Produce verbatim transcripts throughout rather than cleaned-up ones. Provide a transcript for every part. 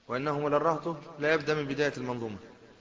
وأنه ولا الرهط لا يبدأ من بداية المنظومة.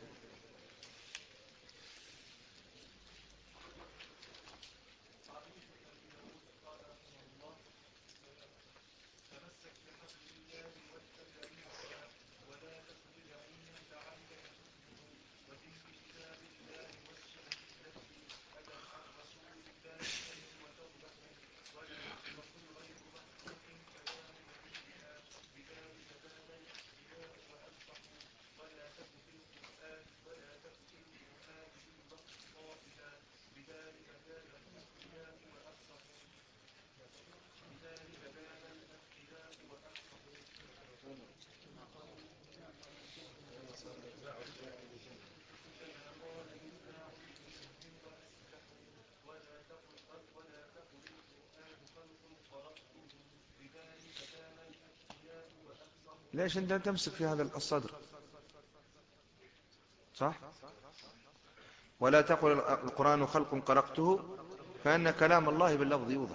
ليش أنت تمسك في هذا الصدر؟ صح؟ ولا تقل القرآن خلق قرأته، فإن كلام الله باللفظ يوضح.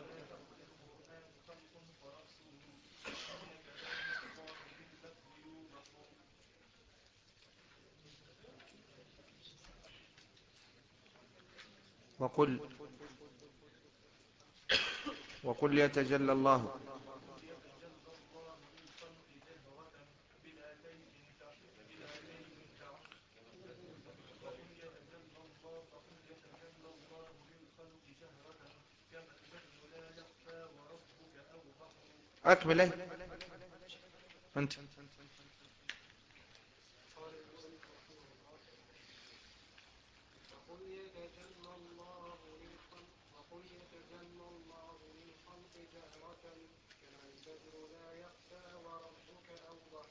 وقل وقل يتجلى الله. أكمل أي أنت. وقل يتجلى الله للخلق وقل يتجلى الله للخلق جهرة كما البدر لا يخفى وربك أوضح.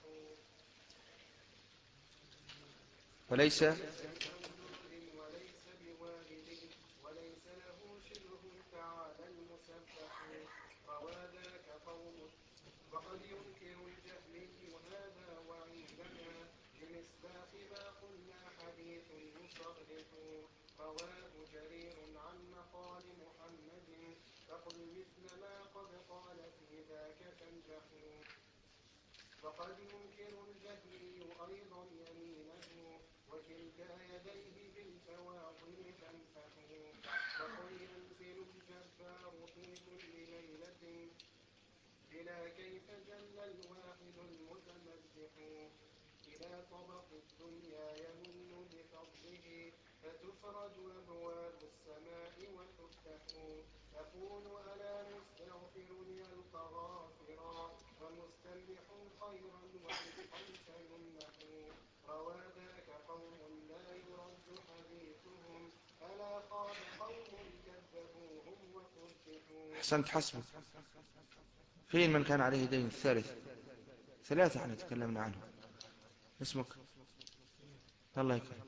وليس وليس بممدود وليس بوالد وليس له شبه تعالى المسبح. روى ذاك قوم وقد ينكر الجهمي هذا وعندنا بمصداق ما قلنا حديث مصرح. رواه جرير عن مقال محمد فقل مثل ما قد قال في ذاك تنجح. وقد ينكر الجهمي أيضا يمينه وكلتا يديه بالفواضل تنفح. وقل ينزل الجبار في كل ليلة بلا كيف جل الواحد المتمسح. إلى طبق الدنيا يمن بفضله فتفرج أبواب السماء وتفتح. أقول ألا مستغفر يلقى غافرا ومستمح خيرا ورزقا سيمنح. روى ذاك قوم لا يرد حديثهم ألا خاب قوم كذبوهم وقبحوا. أحسنت، حسبك. فين من كان عليه دين؟ الثالث. ثلاثة احنا تكلمنا عنه. اسمك؟ الله يكرم.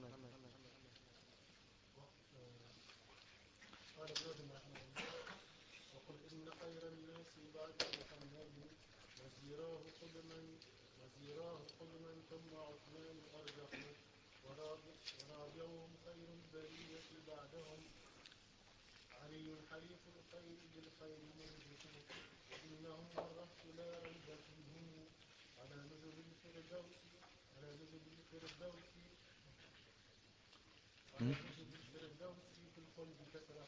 قال ابن رجب رحمه الله: وقل إن خير الناس بعد محمد وزيراه قدما وزيراه قدما ثم عثمان أرجح ورابعهم خير البرية بعدهم علي حليف الخير بالخير منجح. وإنهم والرهط لا ريب فيهم على نزل الفردوس على نزل الفردوس على نزل الفردوس في الخلد تسرح.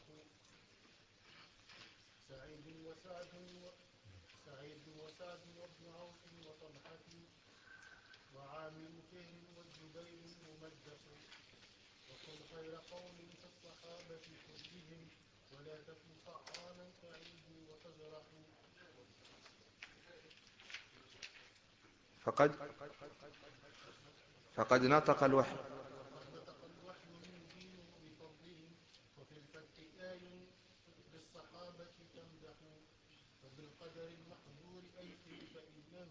سعيد وسعد سعيد وسعد وابن عوف وطلحة وعامر فهر والزبير ممدح. وقل خير قول في الصحابة كلهم ولا تكن طعانا تعيد وتجرح. فقد فقد نطق الوحي. فقد نطق الوحي يبين بفضلهم وفي الفتح آي بالصحابة تمدح. فبالقدر المحظور أيث فإنه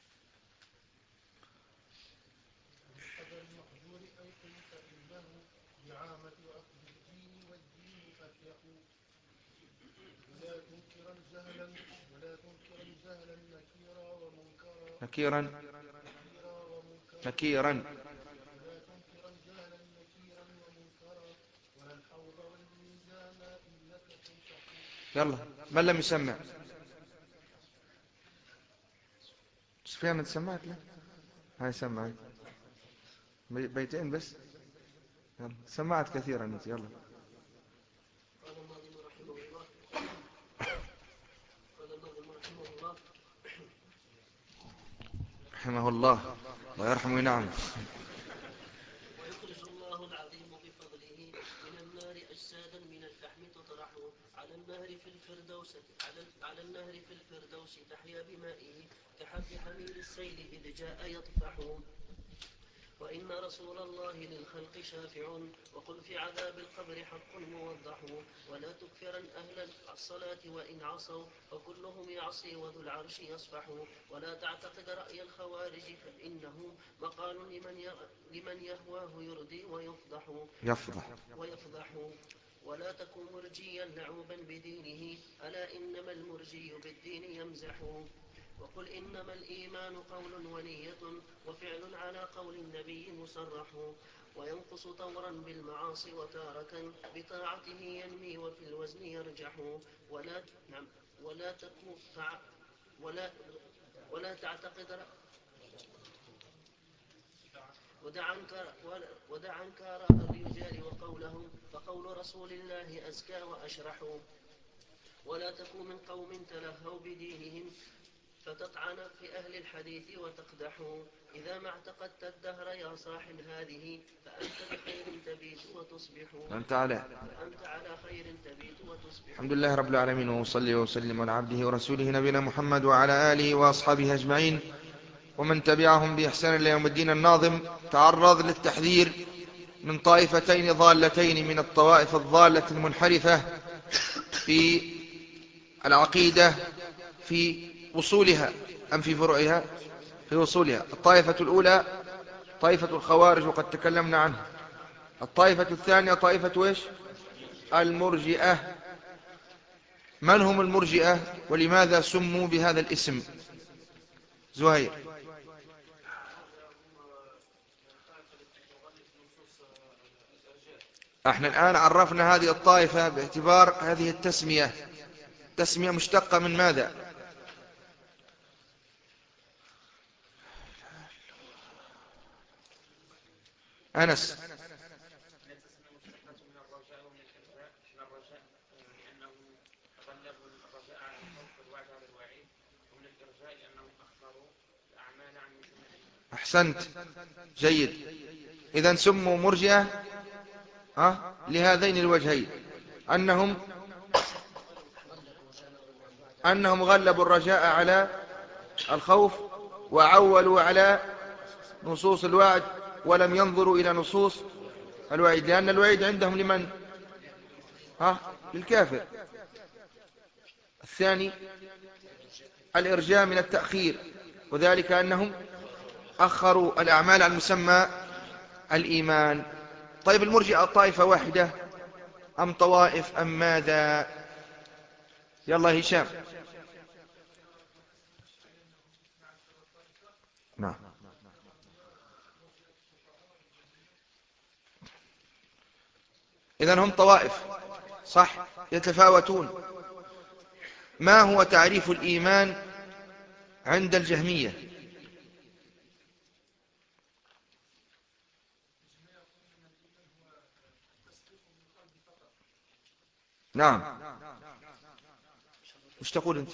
بالقدر المحظور أيث فإنه بعامة أخذ الدين والدين أفيح. ولا تنكرا جهلا ولا تنكرا جهلا نكيرا ومنكرا نكيرا نكيرا ومنكرا نكيرا ولا تنكرا جهلا نكيرا ومنكرا ولا الحوض والميزان إنك تنصح. يلا، من لم يسمع؟ سفيان تسمعت له؟ هاي سمعت بي- بيتين بس. يلا. سمعت كثيرا أنت. يلا. قال الناظم رحمه الله قال الناظم رحمه الله رحمه الله ويرحمه نعم. ويخرج الله العظيم بفضله من النار أجسادا من الفحم تطرح على النهر في الفردوس على, على النهر في الفردوس تحيا بمائه كحب حمير السيل إذ جاء يطفح. وإن رسول الله للخلق شافع وقل في عذاب القبر حق موضح. ولا تكفرن أهل الصلاة وإن عصوا وكلهم يعصي وذو العرش يصفح. ولا تعتقد رأي الخوارج فإنه مقال لمن, لمن يهواه يردي ويفضح يفضح ويفضح. ولا تكن مرجيا لعوبا بدينه ألا إنما المرجي بالدين يمزح. وقل إنما الإيمان قول ونية وفعل على قول النبي مصرح. وينقص طورا بالمعاصي وتارة بطاعته ينمي وفي الوزن يرجح. ولا نعم ولا تكو ولا ولا تعتقد ودع عنك ودع عنك آراء الرجال وقولهم فقول رسول الله أزكى وأشرح. ولا تكن من قوم تلهوا بدينهم فتطعن في أهل الحديث وتقدح. إذا ما اعتقدت الدهر يا صاحب هذه فأنت بخير تبيت وتصبح أنت على فأنت على خير تبيت وتصبح. الحمد لله رب العالمين، وصلي وسلم على عبده ورسوله نبينا محمد وعلى آله وأصحابه أجمعين ومن تبعهم بإحسان إلى يوم الدين. الناظم تعرض للتحذير من طائفتين ضالتين من الطوائف الضالة المنحرفة في العقيدة في وصولها أم في فروعها؟ في وصولها. الطائفة الأولى طائفة الخوارج وقد تكلمنا عنها. الطائفة الثانية طائفة ويش؟ المرجئة. من هم المرجئة ولماذا سموا بهذا الاسم؟ زهير. احنا الآن عرفنا هذه الطائفة باعتبار هذه التسمية تسمية مشتقة من ماذا؟ أنس. أحسنت، جيد. إذن سموا مرجئة أه؟ لهذين الوجهين، أنهم أنهم غلبوا الرجاء على الخوف وعولوا على نصوص الوعد ولم ينظروا إلى نصوص الوعيد، لأن الوعيد عندهم لمن؟ ها؟ للكافر. الثاني الإرجاء من التأخير، وذلك أنهم أخروا الأعمال عن مسمى الإيمان. طيب المرجئة طائفة واحدة أم طوائف أم ماذا؟ يلا هشام. نعم. إذن هم طوائف صح، يتفاوتون. ما هو تعريف الإيمان عند الجهمية؟ نعم، وش تقول أنت؟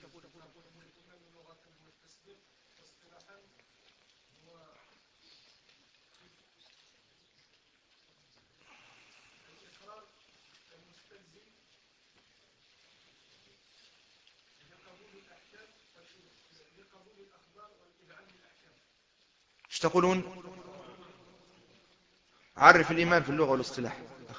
وش تقولون؟ عرف الإيمان في اللغة والاصطلاح.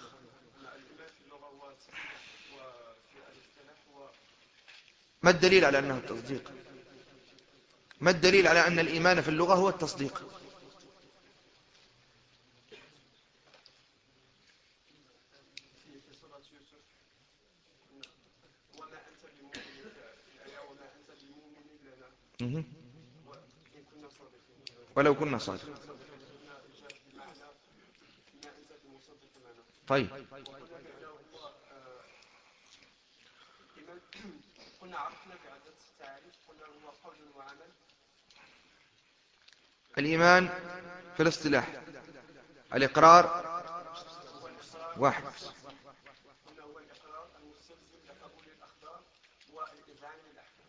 ما الدليل على أنه التصديق؟ ما الدليل على أن الإيمان في اللغة هو التصديق؟ ولو كنا صادقين. طيب قلنا عرفنا بعدة تعاريف، قلنا هو قول وعمل الإيمان في الاصطلاح الإقرار واحد. قلنا هو الإقرار المستلزم لقبول الأخبار والإذعان للأحكام.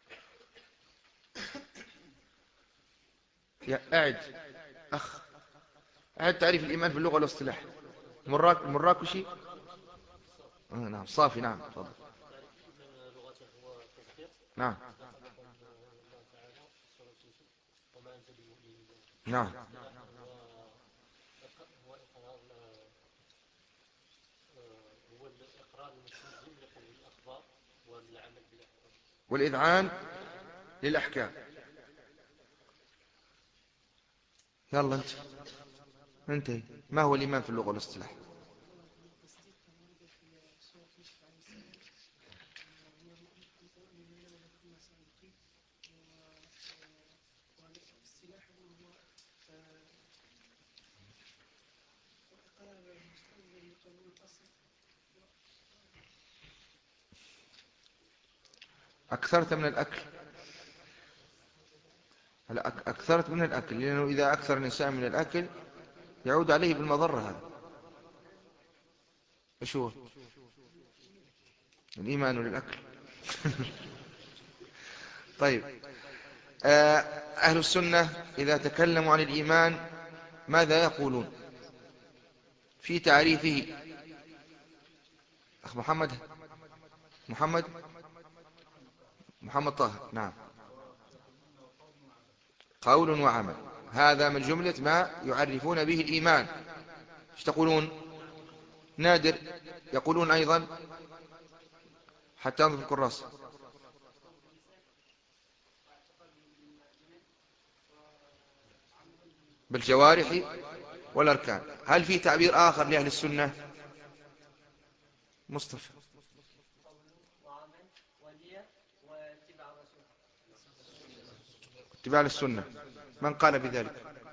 يا أعد أخ أعد تعريف الإيمان في اللغة والاصطلاح. المراك المراكشي آه نعم صافي نعم تفضل. تعريف الإيمان لغته هو تصديق نعم قول الله تعالى في سورة يوسف وما أنت بمؤمن. نعم هو إقرار هو الإقرار المستلزم لقبول الأخبار والعمل بالأحكام والإذعان للأحكام. يلا أنت انتهي. ما هو الإيمان في اللغة والاصطلاح؟ التصديق كما ورد في سورة يوسف عليه السلام ومؤمنين له بما سابقين والاصطلاح هو إقرار المستلزم لقبول الأصل. أكثرت من الأكل. هلا أكثرت من الأكل لأنه إذا أكثر الإنسان من الأكل يعود عليه بالمضرة. هذا إيش هو الإيمان للأكل؟ طيب أهل السنة إذا تكلموا عن الإيمان ماذا يقولون في تعريفه؟ أخ محمد محمد محمد طه. نعم قول وعمل. هذا من جملة ما يعرفون به الإيمان. ايش تقولون؟ نادر يقولون أيضا حتى انظر في الكراسة بالجوارح والأركان. هل في تعبير آخر لأهل السنة؟ مصطفى اتباع السنة. من قال بذلك؟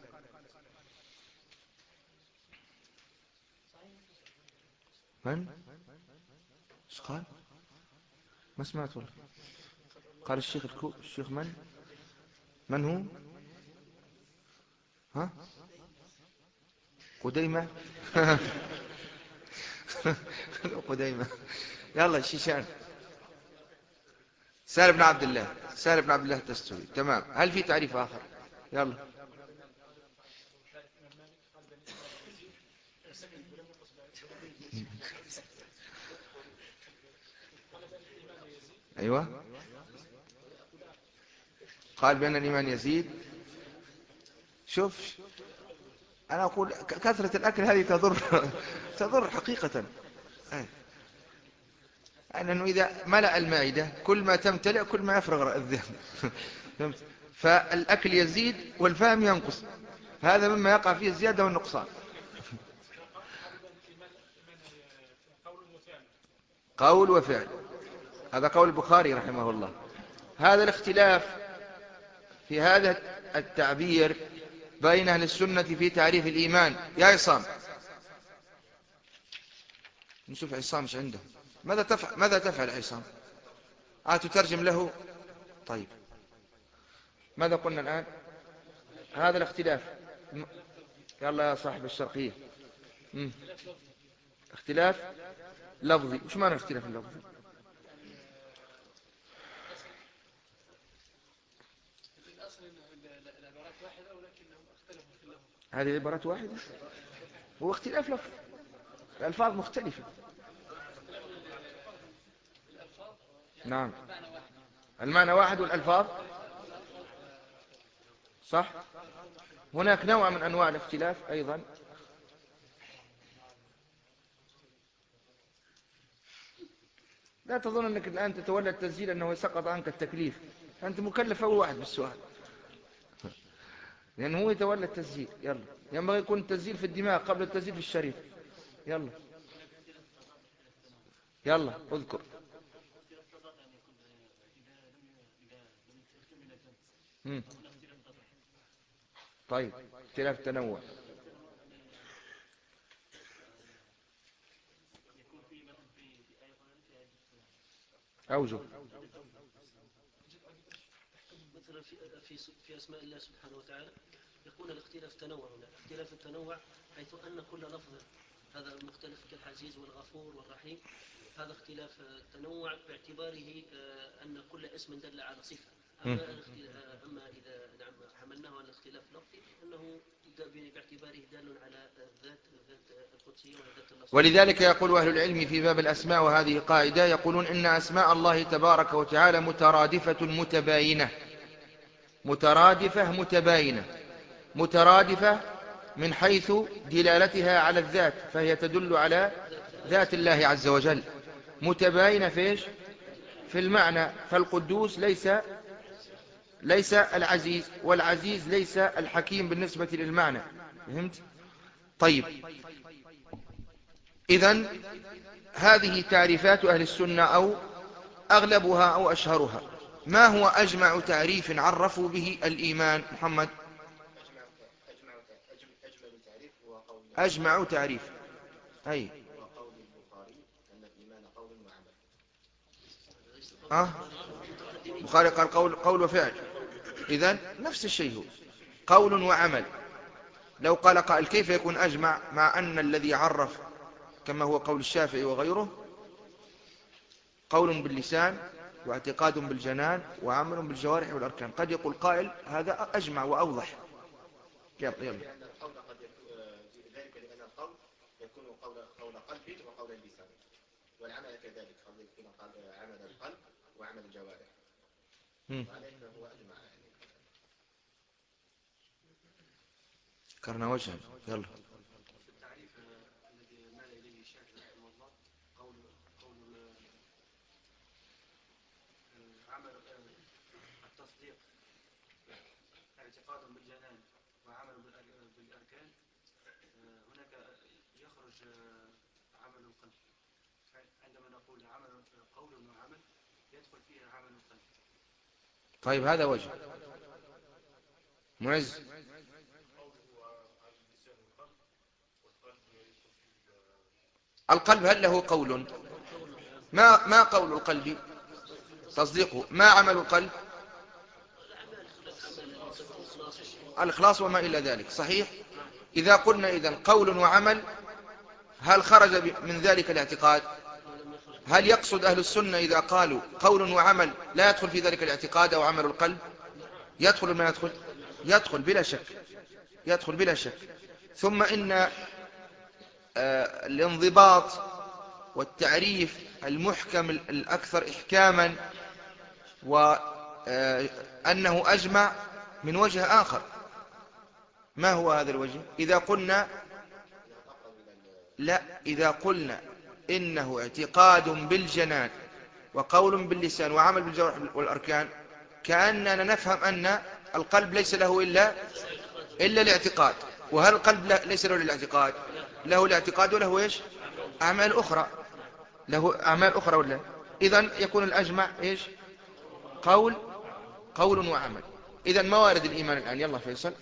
من؟ ايش قال؟ ما سمعت والله. قال الشيخ الكو... الشيخ من؟ من هو؟ ها؟ قديمة. قديمة. يلا الشيشان. سالم بن عبد الله. سالم بن عبد الله التستوري. تمام. هل في تعريف آخر؟ يلا أيوة قال بأن الإيمان يزيد. شوف أنا أقول كثرة الأكل هذه تضر. تضر حقيقة. أنه إذا ملأ المعدة كل ما تمتلئ كل ما يفرغ الذهن. فالأكل يزيد والفهم ينقص. هذا مما يقع فيه الزيادة والنقصان. قول وفعل. هذا قول البخاري رحمه الله. هذا الاختلاف في هذا التعبير بين أهل السنة في تعريف الإيمان. يا عصام نشوف عصام ايش عنده. ماذا تفعل ماذا تفعل عصام؟ آه تترجم له. طيب ماذا قلنا الآن؟ هذا الاختلاف. يلا يا صاحب الشرقية. مم. اختلاف لفظي. وش معنى اختلاف اللفظي؟ هذه عبارات واحدة. هو اختلاف لفظ. الألفاظ مختلفة. نعم المعنى واحد والألفاظ صح. هناك نوع من أنواع الاختلاف أيضا. لا تظن أنك الآن تتولى التسجيل أنه سقط عنك التكليف. أنت مكلف أول واحد بالسؤال لأنه هو يتولى التسجيل. يلا ينبغي يكون التسجيل في الدماغ قبل التسجيل في الشريط. يلا يلا اذكر. مم. طيب اختلاف تنوع. أوجه. مثلا في في في اسماء الله سبحانه وتعالى يكون الاختلاف تنوع هنا، اختلاف التنوع حيث أن كل لفظ هذا مختلف كالعزيز والغفور والرحيم، هذا اختلاف تنوع باعتباره أن كل اسم دل على صفة. أما, أما إذا نعم حملناه على الاختلاف اللفظي أنه باعتباره دال على الذات الذات القدسية والذات اللفظية. ولذلك يقول أهل العلم في باب الأسماء، وهذه قاعدة، يقولون إن أسماء الله تبارك وتعالى مترادفة متباينة، مترادفة متباينة، مترادفة من حيث دلالتها على الذات، فهي تدل على ذات الله عز وجل، متباينة فيش في المعنى، فالقدوس ليس ليس العزيز، والعزيز ليس الحكيم بالنسبة للمعنى. فهمت؟ طيب، إذن هذه تعريفات أهل السنة أو أغلبها أو أشهرها. ما هو أجمع تعريف عرفوا به الإيمان؟ محمد. أجمع أجمع أجمل تعريف هو قول أجمع تعريف أي هو قول البخاري أن الإيمان قول وعمل. أه؟ البخاري قال قول, قول وفعل، إذن نفس الشيء هو قول وعمل. لو قال قائل كيف يكون أجمع مع أن الذي عرف كما هو قول الشافعي وغيره قول باللسان واعتقاد بالجنان وعمل بالجوارح والأركان؟ قد يقول قائل هذا أجمع وأوضح. يلا يلا. لأن القول قد يكون ذلك لأن القول يكون قول قول قلب وقول اللسان، والعمل كذلك قد يكون عمل القلب وعمل الجوارح، وعليه فهو أجمع. كرنا وجها. يلا. في التعريف الذي مال إليه الشافعي رحمه الله قول قول عمل التصديق اعتقاد بالجنان وعمل بالأركان، هناك يخرج عمل القلب. عندما نقول عمل قول وعمل يدخل فيها عمل القلب. طيب هذا وجه معز. القلب هل له قول؟ ما ما قول القلب؟ تصديقه. ما عمل القلب؟ الإخلاص وما إلى ذلك. صحيح. إذا قلنا إذن قول وعمل، هل خرج من ذلك الاعتقاد؟ هل يقصد أهل السنة إذا قالوا قول وعمل لا يدخل في ذلك الاعتقاد أو عمل القلب؟ يدخل ما يدخل؟ يدخل بلا شك، يدخل بلا شك. ثم إن آه الانضباط والتعريف المحكم الأكثر إحكاما وأنه أجمع من وجه آخر. ما هو هذا الوجه؟ إذا قلنا لا، إذا قلنا إنه اعتقاد بالجنان وقول باللسان وعمل بالجوارح والأركان، كأننا نفهم أن القلب ليس له إلا إلا الاعتقاد. وهل القلب ليس له إلا الاعتقاد؟ له الاعتقاد وله إيش؟ أعمال أخرى، له أعمال أخرى ولا؟ إذن يكون الأجمع إيش؟ قول قول وعمل. إذن موارد الإيمان الآن. يلا فيصل.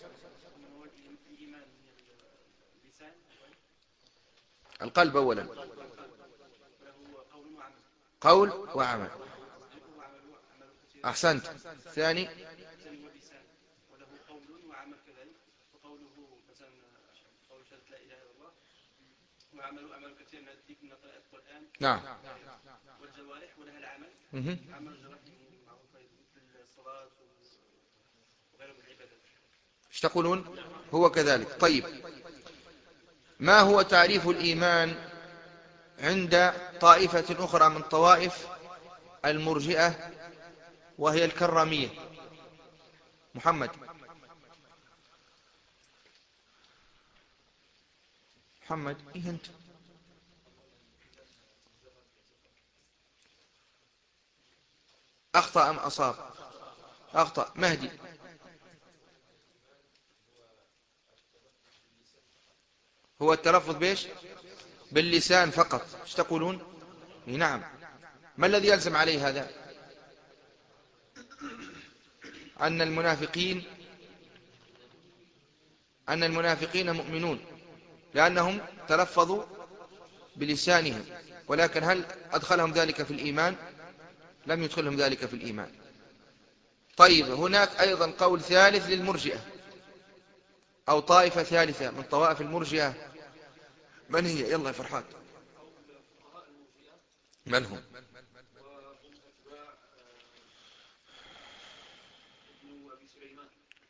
القلب أولا قول وعمل. أحسنت. ثاني وله قول وعمل كذلك، وقوله مثلا قول شهادة لا إله إلا الله، وعمله أعمال كثير من الذكر من قراءة القرآن. نعم. والجوارح ولها العمل. مه. عمل الجوارح معروفة مثل الصلاة وغيره من العبادات. ايش تقولون؟ هو كذلك. طيب، ما هو تعريف الإيمان عند طائفة أخرى من طوائف المرجئة وهي الكرامية؟ محمد. محمد إيه أنت؟ أخطأ أم أصاب؟ أخطأ. مهدي. هو التلفظ بيش؟ باللسان فقط. ايش تقولون؟ نعم. ما الذي يلزم عليه هذا؟ أن المنافقين أن المنافقين مؤمنون لأنهم تلفظوا بلسانهم، ولكن هل أدخلهم ذلك في الإيمان؟ لم يدخلهم ذلك في الإيمان. طيب، هناك أيضا قول ثالث للمرجئة، أو طائفة ثالثة من طوائف المرجئة، من هي؟ يلا يا فرحات. فقهاء المرجئة من هم؟ وهم أتباع ابن أبي سليمان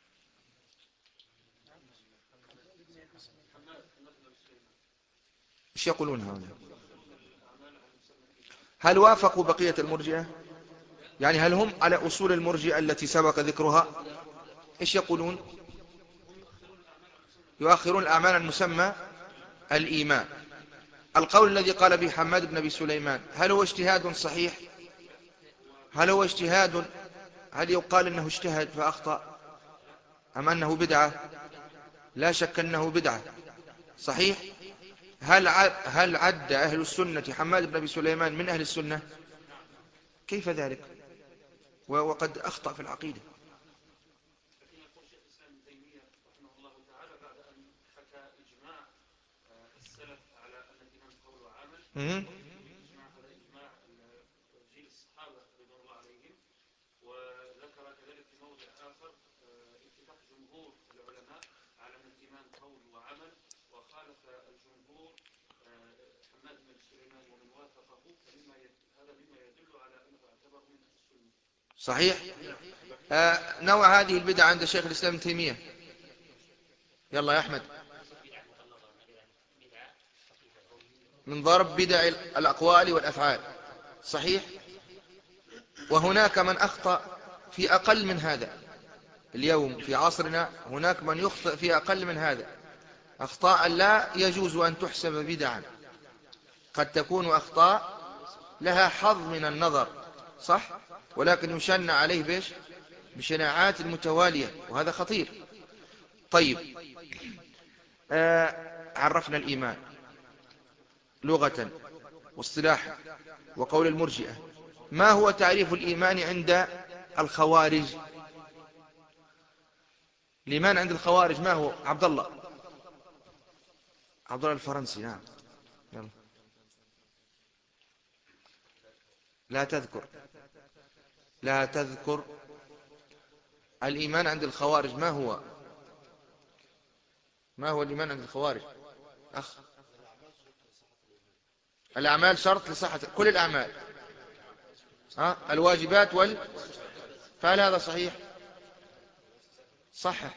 حماد حماد بن أبي سليمان. ايش يقولون هؤلاء؟ يؤخرون الأعمال عن مسمى الإيمان. هل وافقوا بقية المرجئة؟ يعني هل هم على أصول المرجئة التي سبق ذكرها؟ ايش يقولون؟ هم يؤخرون الأعمال عن مسمى الإيمان. يؤخرون الأعمال عن مسمى الإيمان. القول الذي قال به حماد بن أبي سليمان هل هو اجتهاد صحيح؟ هل هو اجتهاد؟ هل يقال أنه اجتهد فأخطأ أم أنه بدعة؟ لا شك أنه بدعة. صحيح؟ هل هل عد أهل السنة حماد بن أبي سليمان من أهل السنة؟ كيف ذلك وقد أخطأ في العقيدة؟ لكن يقول شيخ الإسلام ابن تيمية رحمه الله تعالى بعد أن حكى إجماع السلف على أن الإيمان قول وعمل، إجماع على إجماع جيل الصحابة رضوان الله عليهم، وذكر كذلك في موضع آخر اتفاق جمهور العلماء على أن الإيمان قول وعمل، وخالف الجمهور حماد بن سليمان ومن وافقه، فمما هذا مما يدل على أنه اعتبر من السنة. صحيح. آه نوع هذه البدع عند شيخ الإسلام ابن تيمية. يلا يا أحمد. من ضرب بدع الأقوال والأفعال. صحيح. وهناك من أخطأ في أقل من هذا. اليوم في عصرنا هناك من يخطئ في أقل من هذا، أخطاء لا يجوز أن تحسب بدعا، قد تكون أخطاء لها حظ من النظر، صح، ولكن يشنع عليه بيش بشناعات المتوالية، وهذا خطير. طيب، آه عرفنا الإيمان لغة واصطلاحا وقول المرجئة. ما هو تعريف الإيمان عند الخوارج؟ الإيمان عند الخوارج ما هو؟ عبد الله عبد الله الفرنسي. نعم يلا. لا تذكر لا تذكر الإيمان عند الخوارج ما هو؟ ما هو الإيمان عند الخوارج؟ أخ، الأعمال شرط لصحة كل الأعمال، ها؟ الواجبات وال فهل هذا صحيح؟ صحح.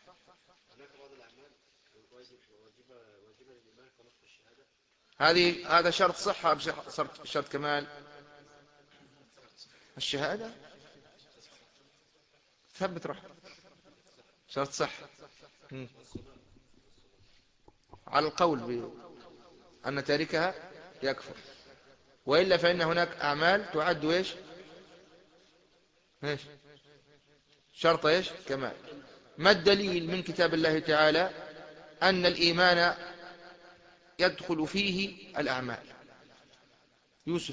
هذه هذا شرط صحة أم شرط شرط كمال؟ الشهادة ثبت روح شرط صح على القول بأن تاركها يكفر، وإلا فإن هناك أعمال تعد إيش إيش شرط إيش كمال. ما الدليل من كتاب الله تعالى أن الإيمان يدخل فيه الأعمال؟ يوسف.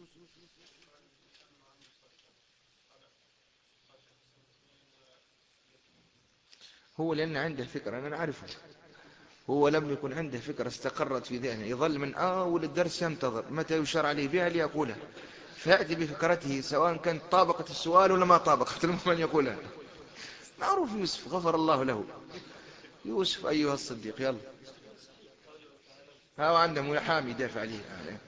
هو لأن عنده فكرة، أنا أعرفه، هو لم يكن عنده فكرة استقرت في ذهنه، يظل من أول الدرس ينتظر متى يشار عليه بها ليقولها، فيأتي بفكرته سواء كانت طابقة السؤال ولا ما طابقت، المهم أن يقولها. معروف يوسف، غفر الله له. يوسف أيها الصديق، يلا. ها عنده محامي يدافع عليه.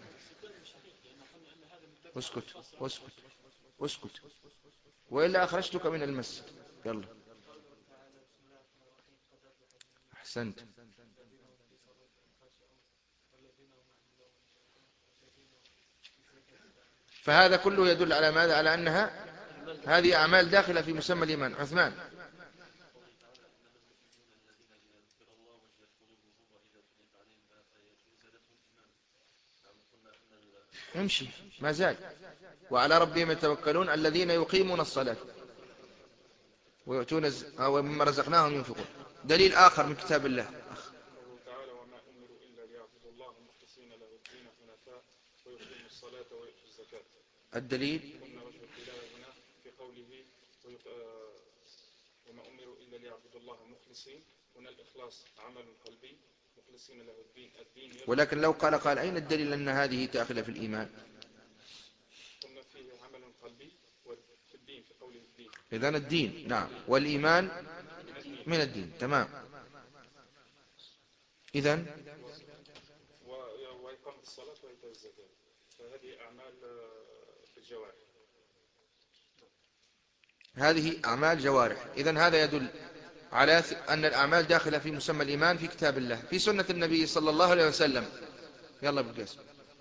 اسكت اسكت اسكت وإلا أخرجتك من المسجد. يلا. أحسنت. فهذا كله يدل على ماذا؟ على أنها هذه أعمال داخلة في مسمى الإيمان. عثمان. امشي ما زال. وعلى ربهم يتوكلون الذين يقيمون الصلاة ويؤتون الز... ومما رزقناهم ينفقون. دليل آخر من كتاب الله. أخ. تعالى وما أمروا إلا ليعبدوا الله مخلصين له الدين حنفاء ويقيموا الصلاة ويؤتوا الزكاة. الدليل قلنا وجه الدلالة هنا في قوله وما أمروا إلا ليعبدوا الله مخلصين، هنا الإخلاص عمل قلبي، مخلصين له الدين الدين. ولكن لو قال قال أين الدليل أن هذه داخلة في الإيمان؟ قلنا فيه عمل قلبي وفي الدين في قوله الدين. إذن الدين نعم، والإيمان من الدين. تمام. إذن و- وإقامة الصلاة وإيتاء الزكاة، فهذه أعمال بالجوارح. هذه أعمال جوارح. إذن هذا يدل على أن الأعمال داخلة في مسمى الإيمان في كتاب الله في سنة النبي صلى الله عليه وسلم. يلا بالقاسم.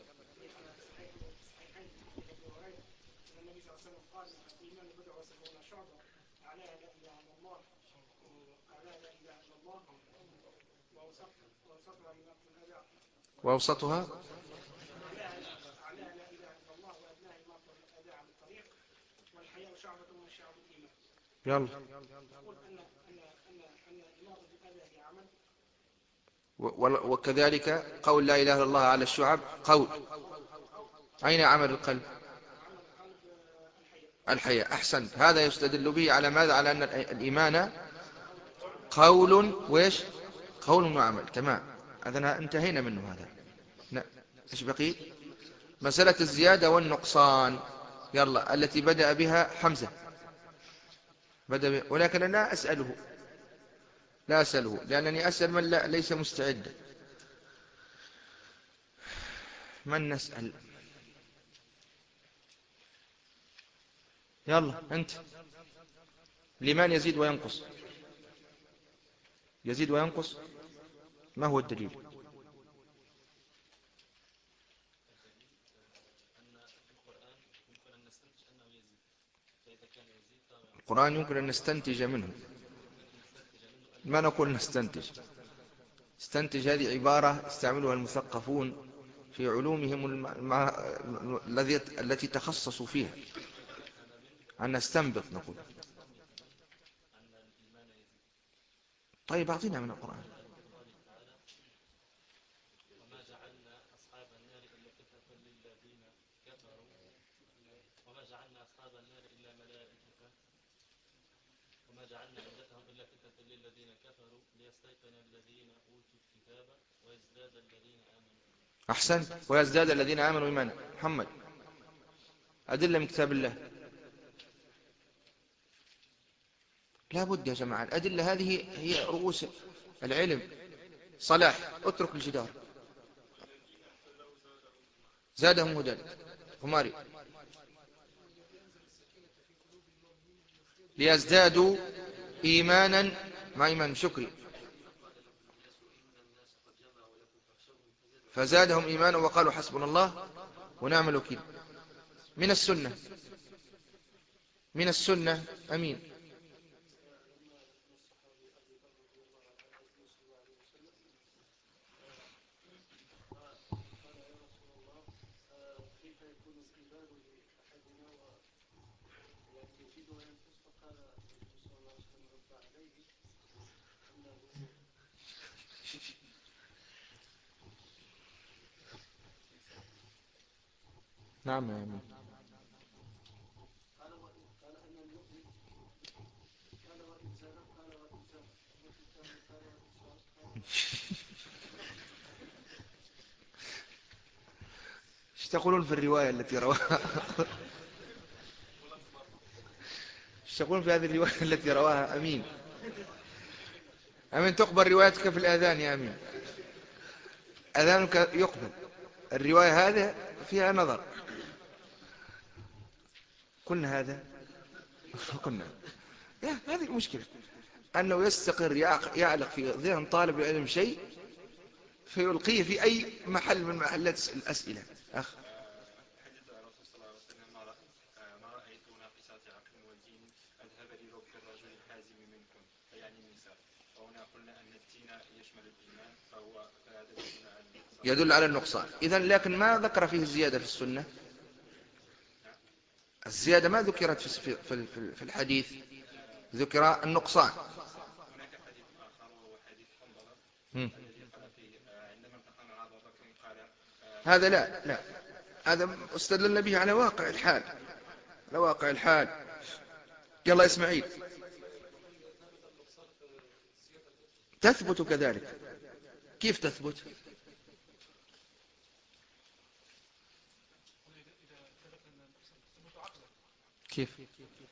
وأوسطها يلا وكذلك قول لا إله إلا الله على الشعب قول. أين عمل القلب؟ الحياء. أحسنت. هذا يستدل به على ماذا؟ على أن الإيمان قول وإيش؟ قول وعمل. تمام. هذا انتهينا منه. هذا إيش بقي؟ مسألة الزيادة والنقصان. يلا التي بدأ بها حمزة بدأ بها. ولكن أنا لا أسأله لا أسأله لأنني أسأل من لا ليس مستعد. من نسأل؟ يلا أنت. الإيمان يزيد وينقص. يزيد وينقص. ما هو الدليل؟ القرآن يمكن أن نستنتج منه. ما نقول نستنتج. استنتج هذه عبارة استعملها المثقفون في علومهم المع... الذي التي تخصصوا فيها. أن نستنبط نقول. طيب أعطينا من القرآن. أحسنت. ويزداد الذين آمنوا إيمانا. محمد أدلة من كتاب الله. لا بد يا جماعة. الأدلة هذه هي رؤوس العلم. صلاح اترك الجدار. زادهم هدى. هماري ليزدادوا إيمانا مع إيمان شكري فزادهم إيمانا وقالوا حسبنا الله ونعم الوكيل. من السنة من السنة أمين. نعم يا أمين. ايش تقولون في الرواية التي رواها؟ ايش تقولون في هذه الرواية التي رواها أمين؟ أمين تقبل روايتك في الأذان يا أمين. أذانك يقبل. الرواية هذه فيها نظر. قلنا هذا قلنا هذه المشكلة أنه يستقر يعلق في ذهن طالب العلم شيء فيلقيه في أي محل من محلات الأسئلة. أخ حديث الرسول صلى الله عليه وسلم ما رأيت ناقصات عقل ودين أذهب لرب الرجل الحازم منكم يعني النساء. وهنا قلنا أن الدين يشمل الإيمان فهو فهذا يدل على النقصان. يدل على النقصان. إذن لكن ما ذكر فيه الزيادة في السنة. الزيادة ما ذكرت في في في الحديث. ذكر النقصان. هناك حديث آخر وهو حديث حنظلة الذي قال فيه عندما التقى مع أبو بكر قال هذا لا لا هذا استدلنا به على واقع الحال. على واقع الحال. يلا إسماعيل. تثبت كذلك. كيف تثبت؟ كيف؟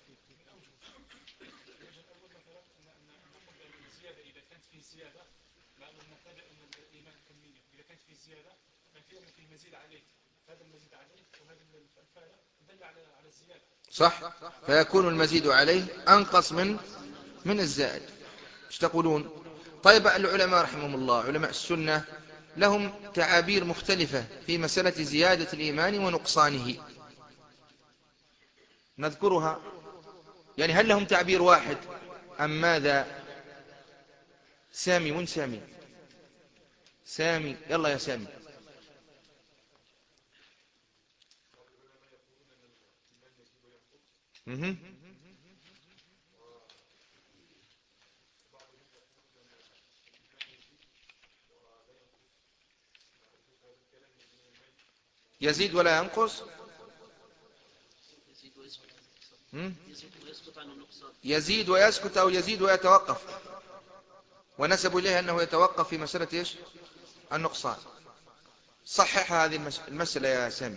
الوجه الأول مثلا أن نقول بأن الزيادة إذا كانت فيه زيادة لأنه نتبع أن الإيمان كمية، إذا كانت في زيادة كان في أن فيه مزيد عليه، هذا المزيد عليه وهذا الفعل دل على على الزيادة. صح، فيكون المزيد عليه أنقص من من الزائد. ايش تقولون؟ طيب العلماء رحمهم الله، علماء السنة لهم تعابير مختلفة في مسألة زيادة الإيمان ونقصانه، نذكرها. يعني هل لهم تعبير واحد أم ماذا؟ سامي، وين سامي؟ سامي، يلا يا سامي. مهم. يزيد ولا ينقص؟ يزيد ويسكت. مم؟ يزيد ويسكت عن النقصان. يزيد ويسكت أو يزيد ويتوقف، ونسبوا إليه أنه يتوقف في مسألة إيش؟ النقصان. صحح هذه المس- المسألة يا سامي.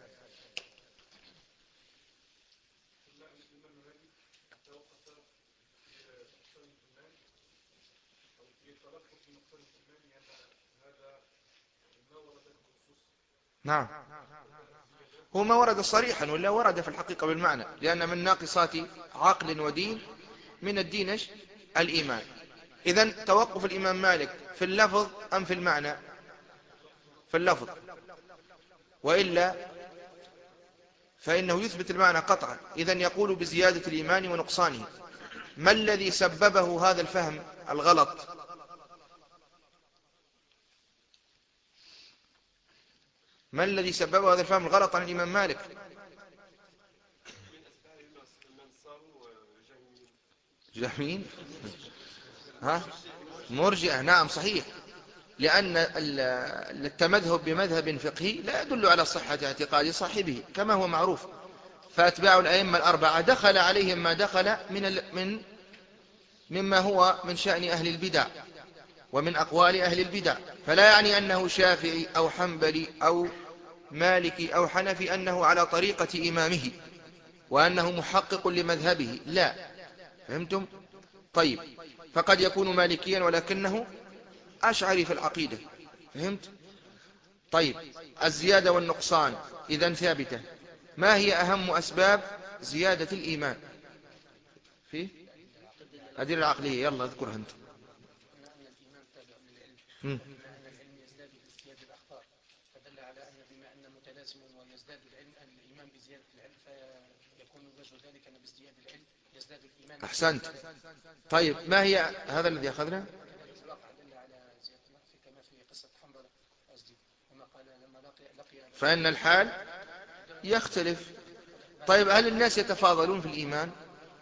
نعم، هو ما ورد صريحا، ولا ورد في الحقيقة بالمعنى، لأن من ناقصات عقل ودين من الدين إيش؟ الإيمان. إذن توقف الإمام مالك في اللفظ أم في المعنى؟ في اللفظ، وإلا فإنه يثبت المعنى قطعا. إذن يقول بزيادة الإيمان ونقصانه. ما الذي سببه هذا الفهم الغلط؟ ما الذي سببه هذا الفهم الغلط عن الإمام مالك؟ جهمين، ها، مرجئة، نعم صحيح. لأن التمذهب بمذهب فقهي لا يدل على صحة اعتقاد صاحبه كما هو معروف. فأتباع الأئمة الأربعة دخل عليهم ما دخل من من مما هو من شأن أهل البدع ومن أقوال أهل البدع، فلا يعني أنه شافعي أو حنبلي أو مالكي أو حنفي أنه على طريقة إمامه وأنه محقق لمذهبه، لا. فهمتم؟ طيب، فقد يكون مالكيا ولكنه أشعري في العقيدة. فهمت؟ طيب، الزيادة والنقصان إذن ثابتة. ما هي أهم أسباب زيادة الإيمان؟ في الأدلة العقلية، يلا اذكرها أنت. بما أن الإيمان تابع للعلم، مم. وبما أن العلم يزداد بازدياد الأخبار، فدل على أن بما أن متلازم ويزداد العلم الإيمان بزيادة العلم، فيكون وجه ذلك أن بازدياد العلم يزداد الإيمان. أحسنت. طيب، ما هي هذا الذي أخذنا؟ كذلك الواقع دل على زيادة في كما في قصة حنظلة قصدي، وما قال لما لقي لقي فإن الحال يختلف. طيب، هل الناس يتفاضلون في الإيمان؟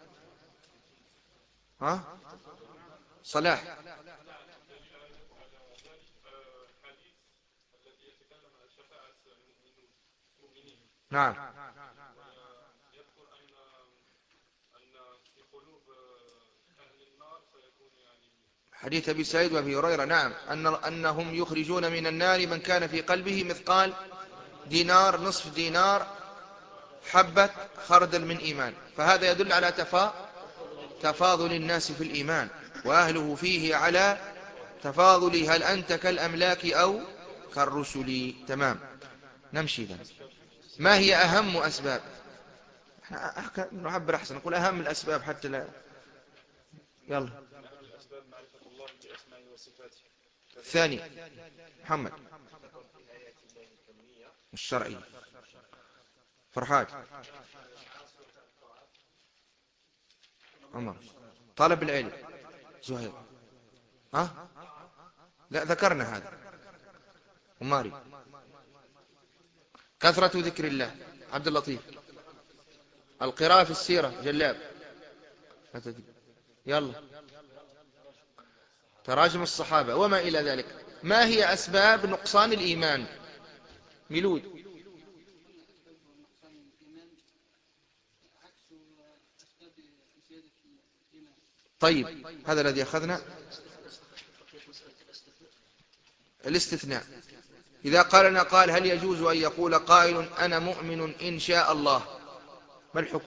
ها؟ صلاح. نعم. يذكر أن أن في قلوب أهل النار سيكون يعني حديث أبي سعيد وأبي هريرة، نعم، أن أنهم يخرجون من النار من كان في قلبه مثقال دينار، نصف دينار، حبة خردل من إيمان. فهذا يدل على تفا... تفاضل الناس في الإيمان، وأهله فيه على تفاضل. هل أنت كالأملاك أو كالرسل؟ تمام، نمشي ذا. ما هي أهم أسباب؟ احنا نعبر أحسن، نقول أهم الأسباب حتى لا. يلا. أهم الأسباب معرفة الله بأسمائه وصفاته. الثاني محمد بآيات الله الكونية الشرعي. فرحات. عمر. طالب العلم. زهير. ها؟ لا، ذكرنا هذا. عماري. كثرة ذكر الله. عبد اللطيف. القراءة في السيرة. جلاب. يلا. تراجم الصحابة وما إلى ذلك. ما هي أسباب نقصان الإيمان؟ ميلود. طيب، هذا الذي أخذنا. الاستثناء. إذا قال لنا قال هل يجوز أن يقول قائل أنا مؤمن إن شاء الله؟ ما الحكم؟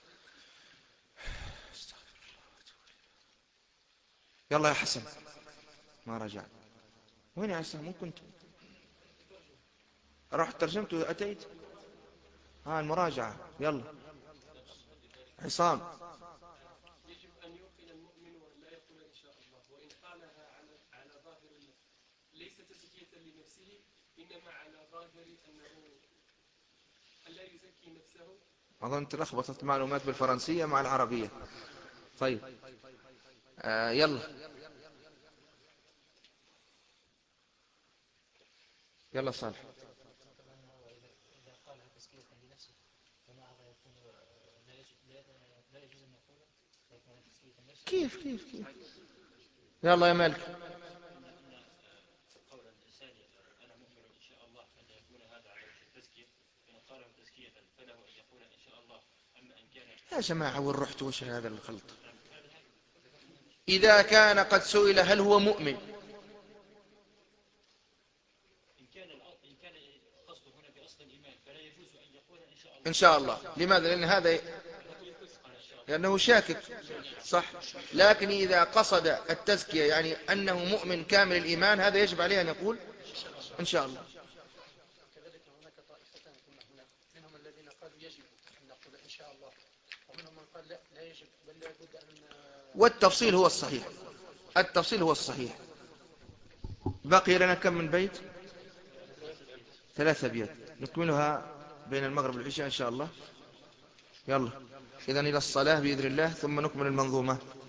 يلا يا حسن. ما رجعت. وين يا عسى؟ مو كنت رحت ترجمت وأتيت. ها المراجعة يلا. عصام. يجب أن يوقن المؤمن وأن لا يقول إن شاء الله، وإن قالها على على ظاهر ليس تزكية لنفسه، إنما على ظاهر أنه ألا يزكي نفسه. أظن تلخبطت معلومات بالفرنسية مع العربية. طيب آه يلا يلا صالح. إذا قالها تزكية لنفسه فما هذا يكون لا يجوز لا يجوز أن يقوله فيكون تزكية لنفسه. كيف كيف كيف يلا يا مالك. إن إن قول الإنسان أنا مؤمن إن شاء الله أن يكون هذا على وجه التزكية، إن قاله تزكية فله أن يقول إن شاء الله. أما إن كان يا جماعة وين رحت؟ وش هذا الخلط؟ إذا كان قد سئل هل هو مؤمن، إن كان إن كان قصده هنا بأصل الإيمان فلا يجوز أن يقول إن شاء الله. إن شاء الله. لماذا؟ لأن هذا لأنه شاكك صح. لكن إذا قصد التزكية يعني أنه مؤمن كامل الإيمان، هذا يجب عليه أن يقول إن شاء الله. كذلك هناك طائفتان كما هناك، منهم الذين قالوا يجب أن نقول إن شاء الله، ومنهم من قال لا لا يجب بل لابد أن. والتفصيل هو الصحيح. التفصيل هو الصحيح. بقي لنا كم من بيت؟ ثلاثة بيت نكملها بين المغرب والعشاء إن شاء الله. يلا إذن إلى الصلاة بإذن الله ثم نكمل المنظومة.